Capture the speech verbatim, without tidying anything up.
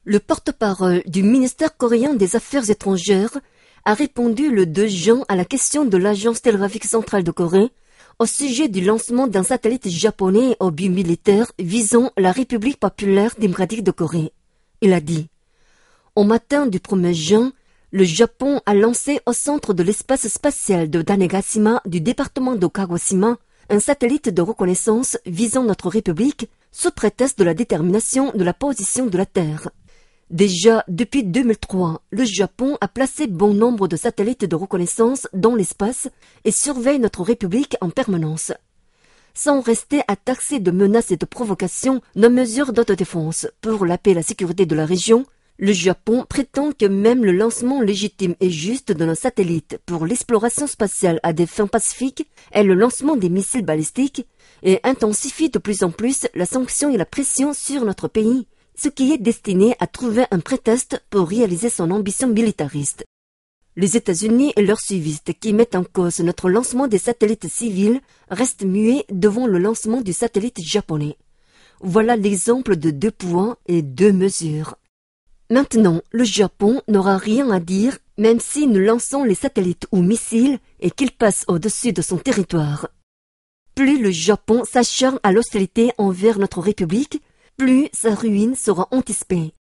Le porte-parole du ministère coréen des Affaires étrangères a répondu le deux juin à la question de l'Agence télégraphique centrale de Corée au sujet du lancement d'un satellite japonais au but militaire visant la République populaire démocratique de Corée. Il a dit « Au matin du premier juin, le Japon a lancé au centre de l'espace spatial de Danegashima du département de Kagoshima un satellite de reconnaissance visant notre République sous prétexte de la détermination de la position de la Terre. Déjà, depuis deux mille trois, le Japon a placé bon nombre de satellites de reconnaissance dans l'espace et surveille notre République en permanence. Sans rester à taxer de menaces et de provocations nos mesures d'autodéfense pour la paix et la sécurité de la région, le Japon prétend que même le lancement légitime et juste de nos satellites pour l'exploration spatiale à des fins pacifiques et le lancement des missiles balistiques et intensifie de plus en plus la sanction et la pression sur notre pays, ce qui est destiné à trouver un prétexte pour réaliser son ambition militariste. Les États-Unis et leurs suivistes qui mettent en cause notre lancement des satellites civils restent muets devant le lancement du satellite japonais. Voilà l'exemple de deux poids et deux mesures. Maintenant, le Japon n'aura rien à dire même si nous lançons les satellites ou missiles et qu'ils passent au-dessus de son territoire. Plus le Japon s'acharne à l'hostilité envers notre République, plus sa ruine sera anticipée.